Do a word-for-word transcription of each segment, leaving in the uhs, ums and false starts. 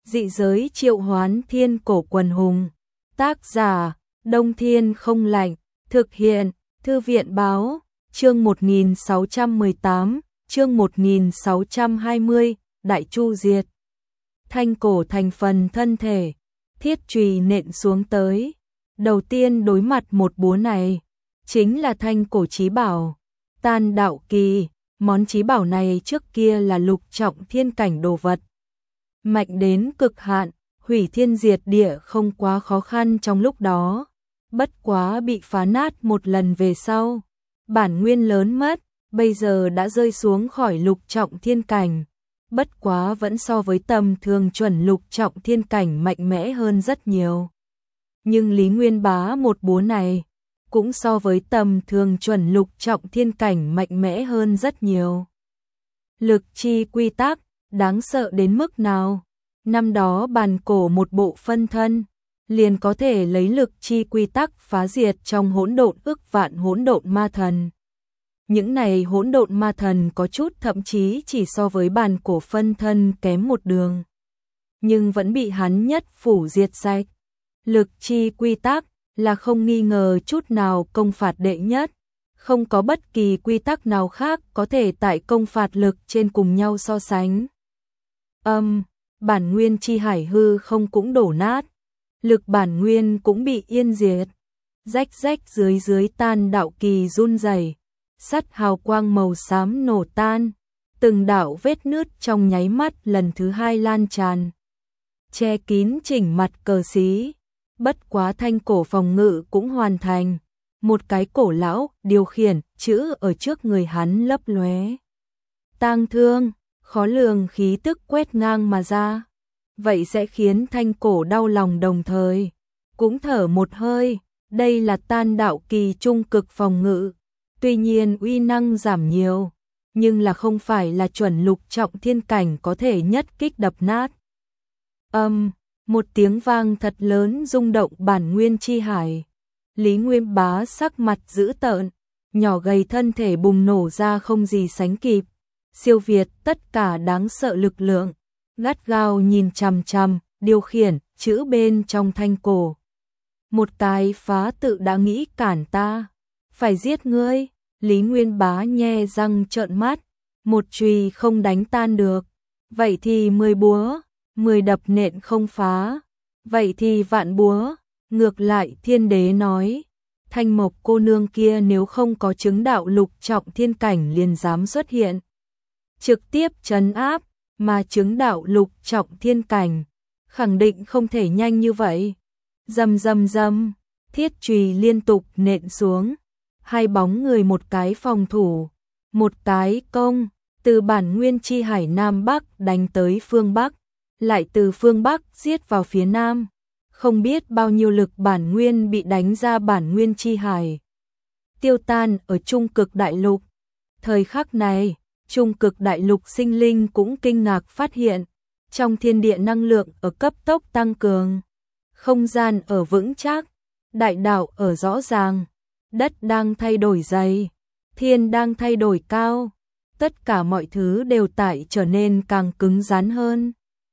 Dị giới triệu hoán thiên cổ quần hùng. Tác giả, Đông Thiên không lạnh. Thực hiện, Thư viện báo, chương một nghìn sáu trăm mười tám, chương một nghìn sáu trăm hai mươi, Đại Chu diệt. Thanh cổ thành phần thân thể, thiết chùy nện xuống tới. Đầu tiên đối mặt một búa này, chính là thanh cổ chí bảo, Tan Đạo Kỳ. Món chí bảo này trước kia là lục trọng thiên cảnh đồ vật. Mạnh đến cực hạn, hủy thiên diệt địa không quá khó khăn trong lúc đó. Bất quá bị phá nát một lần về sau. Bản nguyên lớn mất, bây giờ đã rơi xuống khỏi lục trọng thiên cảnh. Bất quá vẫn so với tầm thường chuẩn lục trọng thiên cảnh mạnh mẽ hơn rất nhiều. Nhưng Lý Nguyên Bá một búa này, cũng so với tầm thường chuẩn lục trọng thiên cảnh mạnh mẽ hơn rất nhiều. Lực chi quy tắc, đáng sợ đến mức nào? Năm đó bàn cổ một bộ phân thân, liền có thể lấy lực chi quy tắc phá diệt trong hỗn độn ức vạn hỗn độn ma thần. Những này hỗn độn ma thần có chút thậm chí chỉ so với bàn cổ phân thân kém một đường. Nhưng vẫn bị hắn nhất phủ diệt sạch. Lực chi quy tắc là không nghi ngờ chút nào công phạt đệ nhất. Không có bất kỳ quy tắc nào khác có thể tại công phạt lực trên cùng nhau so sánh. Âm, bản nguyên chi hải hư không cũng đổ nát. Lực bản nguyên cũng bị yên diệt. Rách rách dưới dưới Tan Đạo Kỳ run rẩy, sắt hào quang màu xám nổ tan. Từng đạo vết nứt trong nháy mắt lần thứ hai lan tràn, che kín chỉnh mặt cờ xí. Bất quá thanh cổ phòng ngự cũng hoàn thành. Một cái cổ lão điều khiển chữ ở trước người hắn lấp lóe. Tang thương, khó lường khí tức quét ngang mà ra. Vậy sẽ khiến thanh cổ đau lòng đồng thời cũng thở một hơi. Đây là Tan Đạo Kỳ trung cực phòng ngự. Tuy nhiên uy năng giảm nhiều, nhưng là không phải là chuẩn lục trọng thiên cảnh có thể nhất kích đập nát. Âm, một tiếng vang thật lớn rung động bản nguyên chi hải. Lý Nguyên Bá sắc mặt dữ tợn, nhỏ gầy thân thể bùng nổ ra không gì sánh kịp. Siêu việt tất cả đáng sợ lực lượng, gắt gao nhìn chằm chằm, điều khiển chữ bên trong thanh cổ. Một cái phá tự đã nghĩ cản ta, phải giết ngươi. Lý Nguyên Bá nhe răng trợn mắt, một chùy không đánh tan được, vậy thì mười búa, mười đập nện không phá, vậy thì vạn búa. Ngược lại Thiên Đế nói, Thanh Mộc cô nương kia nếu không có chứng đạo lục trọng thiên cảnh liền dám xuất hiện, trực tiếp trấn áp, mà chứng đạo lục trọng thiên cảnh, khẳng định không thể nhanh như vậy. Rầm rầm rầm, thiết chùy liên tục nện xuống. Hai bóng người một cái phòng thủ, một cái công, từ bản nguyên chi hải Nam Bắc đánh tới phương Bắc, lại từ phương Bắc giết vào phía Nam. Không biết bao nhiêu lực bản nguyên bị đánh ra bản nguyên chi hải, tiêu tan ở trung cực đại lục. Thời khắc này, trung cực đại lục sinh linh cũng kinh ngạc phát hiện, trong thiên địa năng lượng ở cấp tốc tăng cường, không gian ở vững chắc, đại đạo ở rõ ràng. Đất đang thay đổi dày, thiên đang thay đổi cao, tất cả mọi thứ đều tại trở nên càng cứng rắn hơn.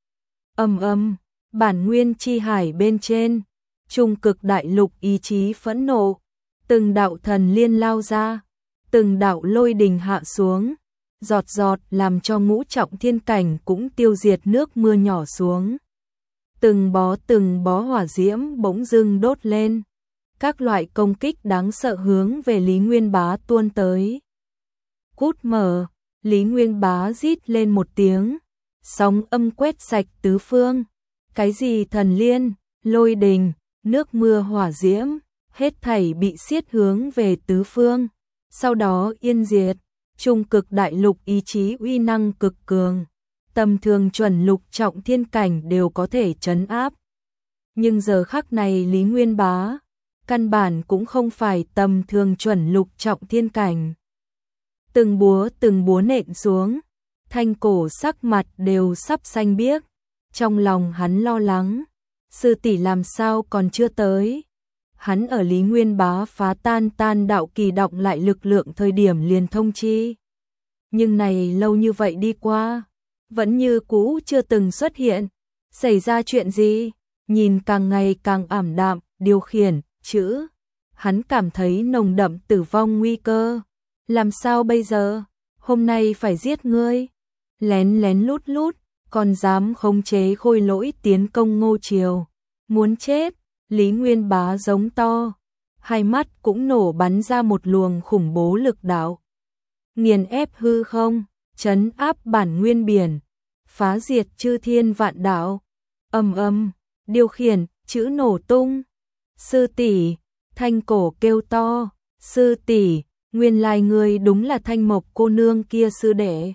Ầm ầm, bản nguyên chi hải bên trên, trung cực đại lục ý chí phẫn nộ, từng đạo thần liên lao ra, từng đạo lôi đình hạ xuống, giọt giọt làm cho ngũ trọng thiên cảnh cũng tiêu diệt nước mưa nhỏ xuống. Từng bó từng bó hỏa diễm bỗng dưng đốt lên. Các loại công kích đáng sợ hướng về Lý Nguyên Bá tuôn tới. Cút mở, Lý Nguyên Bá rít lên một tiếng, sóng âm quét sạch tứ phương. Cái gì thần liên, lôi đình, nước mưa hỏa diễm, hết thảy bị xiết hướng về tứ phương. Sau đó yên diệt, trung cực đại lục ý chí uy năng cực cường. Tầm thường chuẩn lục trọng thiên cảnh đều có thể trấn áp. Nhưng giờ khắc này Lý Nguyên Bá căn bản cũng không phải tầm thường chuẩn lục trọng thiên cảnh. Từng búa từng búa nện xuống, thanh cổ sắc mặt đều sắp xanh biếc. Trong lòng hắn lo lắng, sư tỷ làm sao còn chưa tới. Hắn ở Lý Nguyên Bá phá tan Tan Đạo Kỳ động lại lực lượng thời điểm liền thông chi. Nhưng này lâu như vậy đi qua, vẫn như cũ chưa từng xuất hiện. Xảy ra chuyện gì? Nhìn càng ngày càng ảm đạm, điều khiển, chữ. Hắn cảm thấy nồng đậm tử vong nguy cơ. Làm sao bây giờ? Hôm nay phải giết ngươi. Lén lén lút lút, còn dám khống chế khôi lỗi tiến công Ngô Triều. Muốn chết, Lý Nguyên Bá giống to. Hai mắt cũng nổ bắn ra một luồng khủng bố lực đạo. Nghiền ép hư không, trấn áp bản nguyên biển, phá diệt chư thiên vạn đạo. Ầm ầm, điều khiển, chữ nổ tung. Sư tỷ, Thanh Cổ kêu to, sư tỷ, nguyên lai người đúng là Thanh Mộc cô nương kia sư đệ.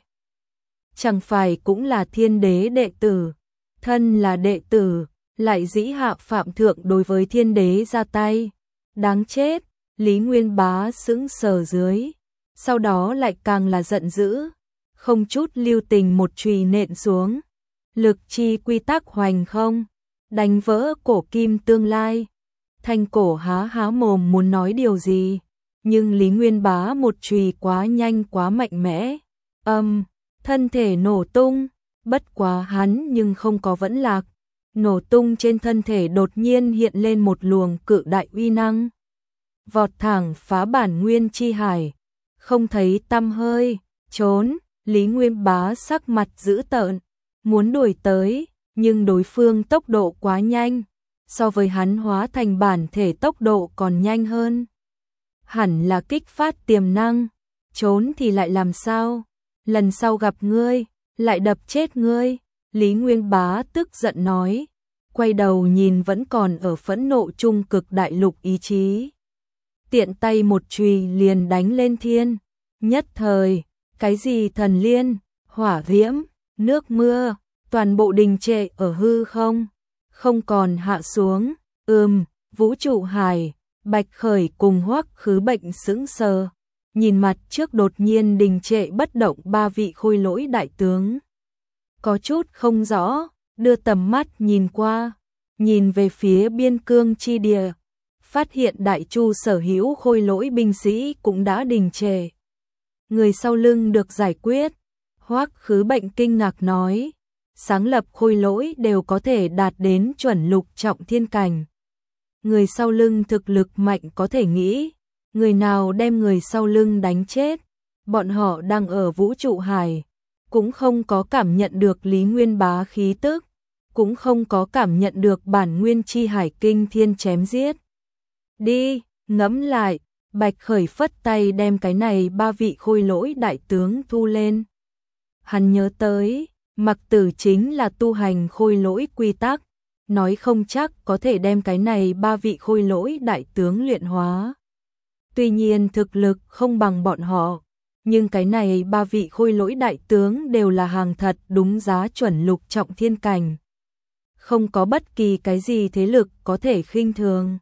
Chẳng phải cũng là thiên đế đệ tử, thân là đệ tử, lại dĩ hạ phạm thượng đối với thiên đế ra tay. Đáng chết, Lý Nguyên Bá sững sờ dưới, sau đó lại càng là giận dữ, không chút lưu tình một chùy nện xuống. Lực chi quy tắc hoành không, đánh vỡ cổ kim tương lai. Thanh Cổ há há mồm muốn nói điều gì, nhưng Lý Nguyên Bá một chùy quá nhanh quá mạnh mẽ. Âm, thân thể nổ tung, bất quá hắn nhưng không có vẫn lạc. Nổ tung trên thân thể đột nhiên hiện lên một luồng cự đại uy năng. Vọt thẳng phá bản nguyên chi hải, không thấy tăm hơi, trốn. Lý Nguyên Bá sắc mặt dữ tợn, muốn đuổi tới, nhưng đối phương tốc độ quá nhanh, so với hắn hóa thành bản thể tốc độ còn nhanh hơn. Hẳn là kích phát tiềm năng, trốn thì lại làm sao? Lần sau gặp ngươi, lại đập chết ngươi. Lý Nguyên Bá tức giận nói, quay đầu nhìn vẫn còn ở phẫn nộ trung cực đại lục ý chí. Tiện tay một chùy liền đánh lên thiên, nhất thời, cái gì thần liên, hỏa diễm, nước mưa, toàn bộ đình trệ ở hư không, không còn hạ xuống. Ừm, vũ trụ hải, Bạch Khởi cùng Hoắc Khứ Bệnh sững sờ, nhìn mặt trước đột nhiên đình trệ bất động ba vị khôi lỗi đại tướng. Có chút không rõ, đưa tầm mắt nhìn qua, nhìn về phía biên cương chi địa, phát hiện Đại Chu sở hữu khôi lỗi binh sĩ cũng đã đình trệ. Người sau lưng được giải quyết. Hoắc Khứ Bệnh kinh ngạc nói, sáng lập khôi lỗi đều có thể đạt đến chuẩn lục trọng thiên cảnh. Người sau lưng thực lực mạnh có thể nghĩ, người nào đem người sau lưng đánh chết. Bọn họ đang ở vũ trụ hải, cũng không có cảm nhận được Lý Nguyên Bá khí tức, cũng không có cảm nhận được bản nguyên chi hải kinh thiên chém giết. Đi, ngẫm lại. Bạch Khởi phất tay đem cái này ba vị khôi lỗi đại tướng thu lên. Hắn nhớ tới, Mặc Tử chính là tu hành khôi lỗi quy tắc, nói không chắc có thể đem cái này ba vị khôi lỗi đại tướng luyện hóa. Tuy nhiên thực lực không bằng bọn họ, nhưng cái này ba vị khôi lỗi đại tướng đều là hàng thật đúng giá chuẩn lục trọng thiên cảnh. Không có bất kỳ cái gì thế lực có thể khinh thường.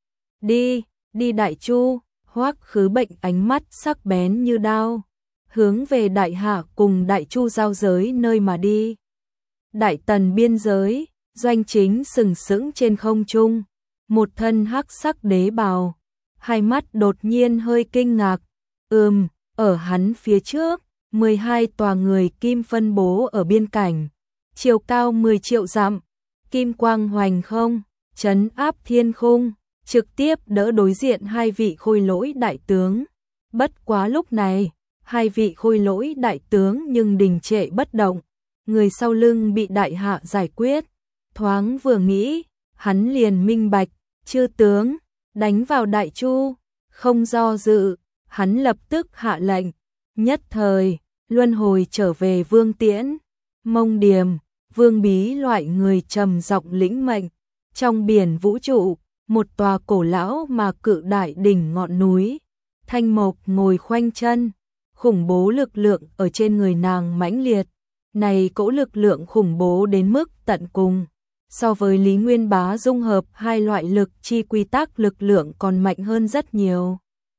Đi, đi Đại Chu. Hoắc Khứ Bệnh ánh mắt sắc bén như đao, hướng về Đại Hạ cùng Đại Chu giao giới nơi mà đi. Đại Tần biên giới, Doanh Chính sừng sững trên không trung, một thân hắc sắc đế bào, hai mắt đột nhiên hơi kinh ngạc. Ừm, ở hắn phía trước, mười hai tòa người kim phân bố ở biên cảnh, chiều cao mười triệu dặm, kim quang hoành không, trấn áp thiên khung, trực tiếp đỡ đối diện hai vị khôi lỗi đại tướng. Bất quá lúc này, hai vị khôi lỗi đại tướng nhưng đình trệ bất động, người sau lưng bị Đại Hạ giải quyết. Thoáng vừa nghĩ, hắn liền minh bạch, chư tướng, đánh vào Đại Chu. Không do dự, hắn lập tức hạ lệnh, nhất thời, luân hồi trở về Vương Tiễn, Mông Điềm, Vương Bí loại người trầm giọng lĩnh mệnh. Trong biển vũ trụ, một tòa cổ lão mà cự đại đỉnh ngọn núi, Thanh Mộc ngồi khoanh chân, khủng bố lực lượng ở trên người nàng mãnh liệt. Này cỗ lực lượng khủng bố đến mức tận cùng, so với Lý Nguyên Bá dung hợp hai loại lực chi quy tắc lực lượng còn mạnh hơn rất nhiều.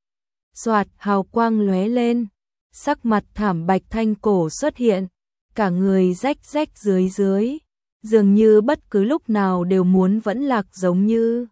Soạt, hào quang lóe lên, sắc mặt thảm bạch Thanh Cổ xuất hiện, cả người rách rách dưới dưới, dường như bất cứ lúc nào đều muốn vẫn lạc giống như.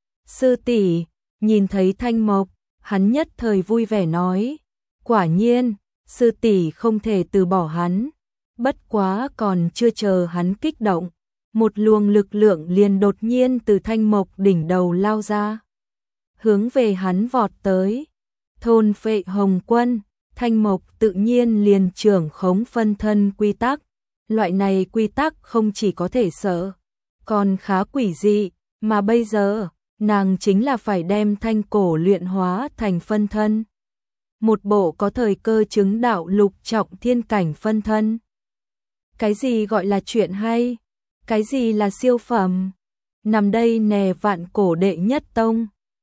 Sư tỷ, nhìn thấy Thanh Mộc, hắn nhất thời vui vẻ nói, quả nhiên, sư tỷ không thể từ bỏ hắn. Bất quá còn chưa chờ hắn kích động, một luồng lực lượng liền đột nhiên từ Thanh Mộc đỉnh đầu lao ra, hướng về hắn vọt tới. Thôn phệ Hồng Quân, Thanh Mộc tự nhiên liền trưởng khống phân thân quy tắc, loại này quy tắc không chỉ có thể sợ, còn khá quỷ dị, mà bây giờ, nàng chính là phải đem thanh cổ luyện hóa thành phân thân. Một bộ có thời cơ chứng đạo lục trọng thiên cảnh phân thân. Cái gì gọi là chuyện hay? Cái gì là siêu phẩm? Nằm đây nè vạn cổ đệ nhất tông.